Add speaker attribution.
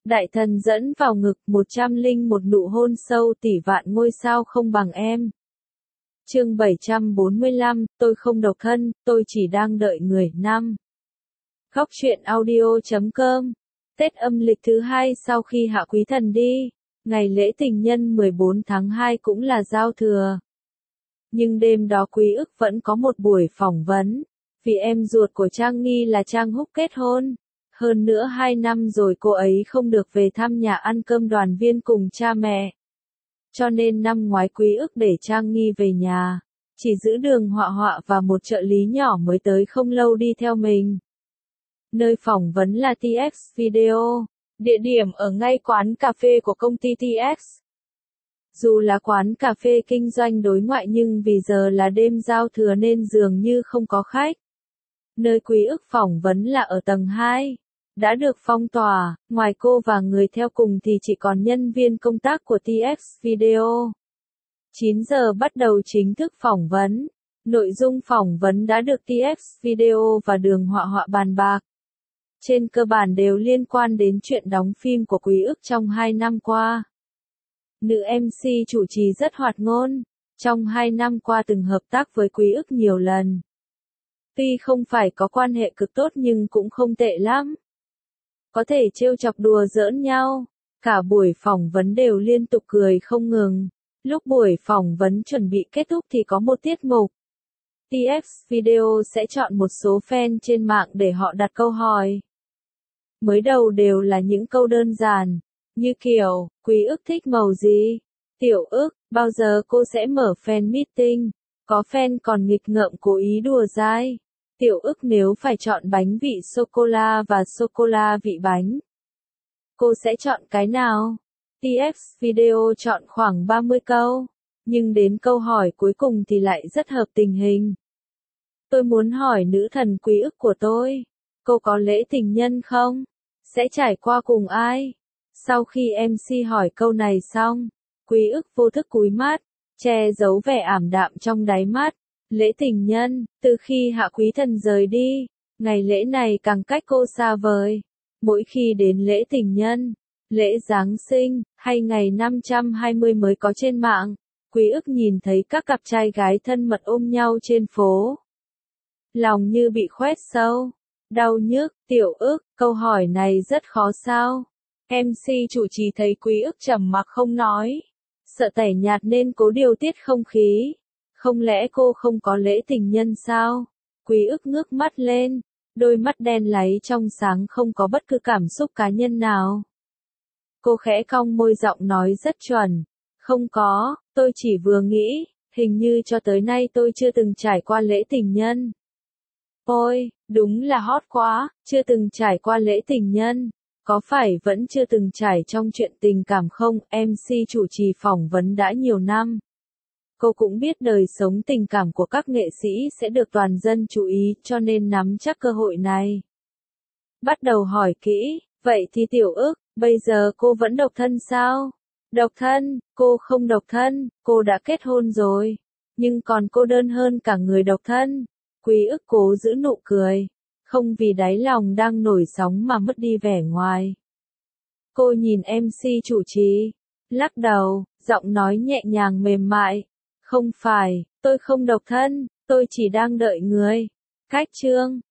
Speaker 1: Đại thần dẫn vào ngực 101 nụ hôn sâu tỷ vạn ngôi sao không bằng em. Chương 745, tôi không độc thân, tôi chỉ đang đợi người. 5. Góc truyện audio.com. Tết âm lịch thứ hai sau khi Hạ Quý Thần đi, ngày lễ tình nhân 14 tháng 2 cũng là giao thừa. Nhưng đêm đó Quý Ức vẫn có một buổi phỏng vấn, vì em ruột của Trang Nghi là Trang Húc kết hôn. Hơn nữa 2 năm rồi cô ấy không được về thăm nhà ăn cơm đoàn viên cùng cha mẹ. Cho nên năm ngoái Quý Ức để Trang Nghi về nhà, chỉ giữ Đường Họa Họa và một trợ lý nhỏ mới tới không lâu đi theo mình. Nơi phỏng vấn là TX Video, địa điểm ở ngay quán cà phê của công ty TX. Dù là quán cà phê kinh doanh đối ngoại nhưng vì giờ là đêm giao thừa nên dường như không có khách. Nơi Quý Ức phỏng vấn là ở tầng 2. Đã được phong tỏa, ngoài cô và người theo cùng thì chỉ còn nhân viên công tác của TX Video. 9 giờ bắt đầu chính thức phỏng vấn. Nội dung phỏng vấn đã được TX Video và Đường Họa Họa bàn bạc. Trên cơ bản đều liên quan đến chuyện đóng phim của Quý Ức trong 2 năm qua. Nữ MC chủ trì rất hoạt ngôn, trong 2 năm qua từng hợp tác với Quý Ức nhiều lần. Tuy không phải có quan hệ cực tốt nhưng cũng không tệ lắm. Có thể trêu chọc đùa giỡn nhau, cả buổi phỏng vấn đều liên tục cười không ngừng. Lúc buổi phỏng vấn chuẩn bị kết thúc thì có một tiết mục. TX Video sẽ chọn một số fan trên mạng để họ đặt câu hỏi. Mới đầu đều là những câu đơn giản, như kiểu, Quý Ức thích màu gì? Tiểu Ức, bao giờ cô sẽ mở fan meeting? Có fan còn nghịch ngợm cố ý đùa dai. Tiểu Ức nếu phải chọn bánh vị sô-cô-la và sô-cô-la vị bánh, cô sẽ chọn cái nào? TX Video chọn khoảng 30 câu, nhưng đến câu hỏi cuối cùng thì lại rất hợp tình hình. Tôi muốn hỏi nữ thần Quý Ức của tôi, cô có lễ tình nhân không? Sẽ trải qua cùng ai? Sau khi MC hỏi câu này xong, Quý Ức vô thức cúi mắt, che giấu vẻ ảm đạm trong đáy mắt. Lễ tình nhân, từ khi Hạ Quý Thần rời đi, ngày lễ này càng cách cô xa vời. Mỗi khi đến lễ tình nhân, lễ Giáng sinh, hay ngày 520 mới có trên mạng, Quý Ức nhìn thấy các cặp trai gái thân mật ôm nhau trên phố. Lòng như bị khoét sâu, đau nhức. Tiểu Ức, câu hỏi này rất khó sao? MC chủ trì thấy Quý Ức trầm mặc không nói, sợ tẻ nhạt nên cố điều tiết không khí. Không lẽ cô không có lễ tình nhân sao? Quý Ức ngước mắt lên, đôi mắt đen láy trong sáng không có bất cứ cảm xúc cá nhân nào. Cô khẽ cong môi giọng nói rất chuẩn. Không có, tôi chỉ vừa nghĩ, hình như cho tới nay tôi chưa từng trải qua lễ tình nhân. Ôi, đúng là hot quá, chưa từng trải qua lễ tình nhân. Có phải vẫn chưa từng trải trong chuyện tình cảm không? MC chủ trì phỏng vấn đã nhiều năm. Cô cũng biết đời sống tình cảm của các nghệ sĩ sẽ được toàn dân chú ý cho nên nắm chắc cơ hội này. Bắt đầu hỏi kỹ, vậy thì Tiểu Ức, bây giờ cô vẫn độc thân sao? Độc thân, cô không độc thân, cô đã kết hôn rồi. Nhưng còn cô đơn hơn cả người độc thân. Quý Ức cố giữ nụ cười, không vì đáy lòng đang nổi sóng mà mất đi vẻ ngoài. Cô nhìn MC chủ trì, lắc đầu, giọng nói nhẹ nhàng mềm mại. Không phải, tôi không độc thân, tôi chỉ đang đợi người. Cách chương.